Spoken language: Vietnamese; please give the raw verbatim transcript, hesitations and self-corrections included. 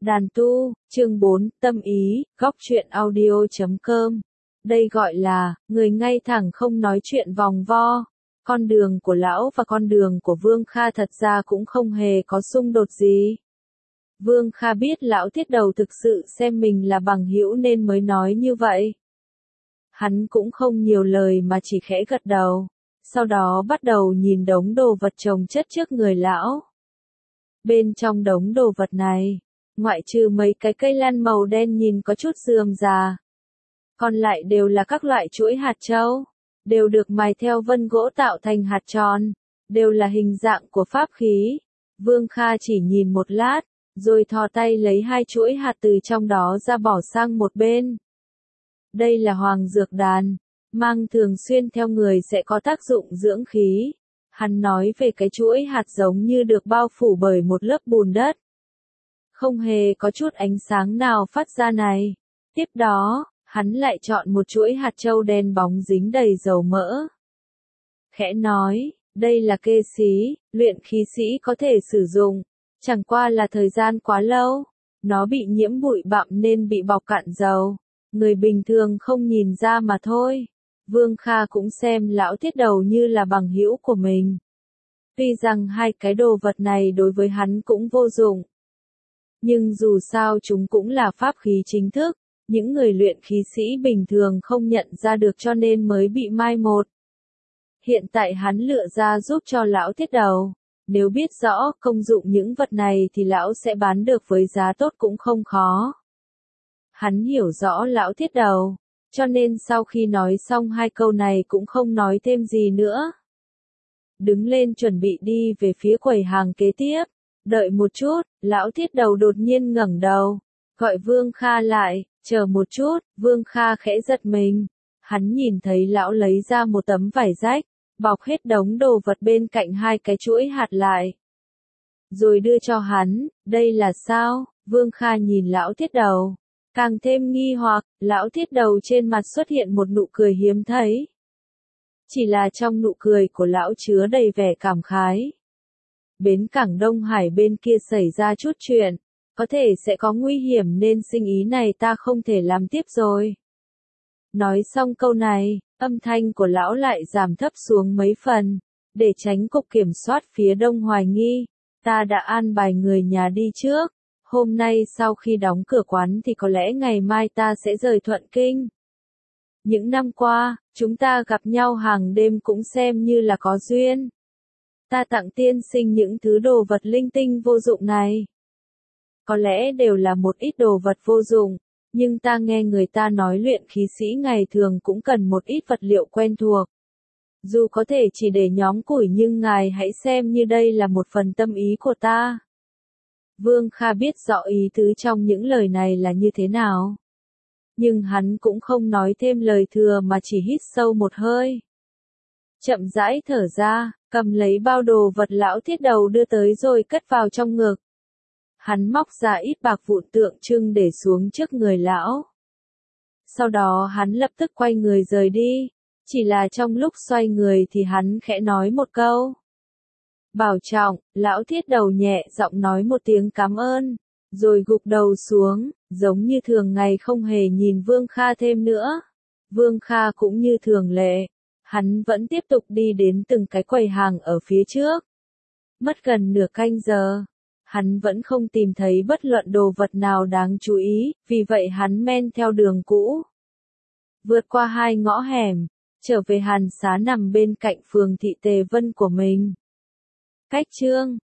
Đàn tu, chương bốn, tâm ý, góc truyện audio chấm com. Đây gọi là, người ngay thẳng không nói chuyện vòng vo. Con đường của lão và con đường của Vương Kha thật ra cũng không hề có xung đột gì. Vương Kha biết lão thiết đầu thực sự xem mình là bằng hữu nên mới nói như vậy. Hắn cũng không nhiều lời mà chỉ khẽ gật đầu. Sau đó bắt đầu nhìn đống đồ vật chồng chất trước người lão. Bên trong đống đồ vật này, ngoại trừ mấy cái cây lan màu đen nhìn có chút rườm rà, còn lại đều là các loại chuỗi hạt châu, đều được mài theo vân gỗ tạo thành hạt tròn, đều là hình dạng của pháp khí. Vương Kha chỉ nhìn một lát, rồi thò tay lấy hai chuỗi hạt từ trong đó ra bỏ sang một bên. Đây là hoàng dược đàn, mang thường xuyên theo người sẽ có tác dụng dưỡng khí. Hắn nói về cái chuỗi hạt giống như được bao phủ bởi một lớp bùn đất. Không hề có chút ánh sáng nào phát ra này. Tiếp đó, hắn lại chọn một chuỗi hạt châu đen bóng dính đầy dầu mỡ. Khẽ nói, đây là kê xí, luyện khí sĩ có thể sử dụng. Chẳng qua là thời gian quá lâu, nó bị nhiễm bụi bặm nên bị bọc cạn dầu. Người bình thường không nhìn ra mà thôi. Vương Kha cũng xem lão thiết đầu như là bằng hữu của mình. Tuy rằng hai cái đồ vật này đối với hắn cũng vô dụng. Nhưng dù sao chúng cũng là pháp khí chính thức, những người luyện khí sĩ bình thường không nhận ra được cho nên mới bị mai một. Hiện tại hắn lựa ra giúp cho lão thiết đầu. Nếu biết rõ công dụng những vật này thì lão sẽ bán được với giá tốt cũng không khó. Hắn hiểu rõ lão thiết đầu, cho nên sau khi nói xong hai câu này cũng không nói thêm gì nữa. Đứng lên chuẩn bị đi về phía quầy hàng kế tiếp. Đợi một chút, lão thiết đầu đột nhiên ngẩng đầu, gọi Vương Kha lại, chờ một chút. Vương Kha khẽ giật mình. Hắn nhìn thấy lão lấy ra một tấm vải rách, bọc hết đống đồ vật bên cạnh hai cái chuỗi hạt lại. Rồi đưa cho hắn, đây là sao? Vương Kha nhìn lão thiết đầu. Càng thêm nghi hoặc, lão thiết đầu trên mặt xuất hiện một nụ cười hiếm thấy. Chỉ là trong nụ cười của lão chứa đầy vẻ cảm khái. Bến cảng Đông Hải bên kia xảy ra chút chuyện, có thể sẽ có nguy hiểm nên sinh ý này ta không thể làm tiếp rồi. Nói xong câu này, âm thanh của lão lại giảm thấp xuống mấy phần, để tránh cục kiểm soát phía đông hoài nghi. Ta đã an bài người nhà đi trước. Hôm nay sau khi đóng cửa quán thì có lẽ ngày mai ta sẽ rời Thuận Kinh. Những năm qua, chúng ta gặp nhau hàng đêm cũng xem như là có duyên. Ta tặng tiên sinh những thứ đồ vật linh tinh vô dụng này. Có lẽ đều là một ít đồ vật vô dụng, nhưng ta nghe người ta nói luyện khí sĩ ngày thường cũng cần một ít vật liệu quen thuộc. Dù có thể chỉ để nhóm củi nhưng ngài hãy xem như đây là một phần tâm ý của ta. Vương Kha biết rõ ý tứ trong những lời này là như thế nào. Nhưng hắn cũng không nói thêm lời thừa mà chỉ hít sâu một hơi. Chậm rãi thở ra, cầm lấy bao đồ vật lão thiết đầu đưa tới rồi cất vào trong ngực. Hắn móc ra ít bạc vụn tượng trưng để xuống trước người lão. Sau đó hắn lập tức quay người rời đi. Chỉ là trong lúc xoay người thì hắn khẽ nói một câu. Bảo trọng, lão thiết đầu nhẹ giọng nói một tiếng cảm ơn, rồi gục đầu xuống, giống như thường ngày không hề nhìn Vương Kha thêm nữa. Vương Kha cũng như thường lệ, hắn vẫn tiếp tục đi đến từng cái quầy hàng ở phía trước. Mất gần nửa canh giờ, hắn vẫn không tìm thấy bất luận đồ vật nào đáng chú ý, vì vậy hắn men theo đường cũ. Vượt qua hai ngõ hẻm, trở về hàn xá nằm bên cạnh phường Thị Tề Vân của mình. Cách chương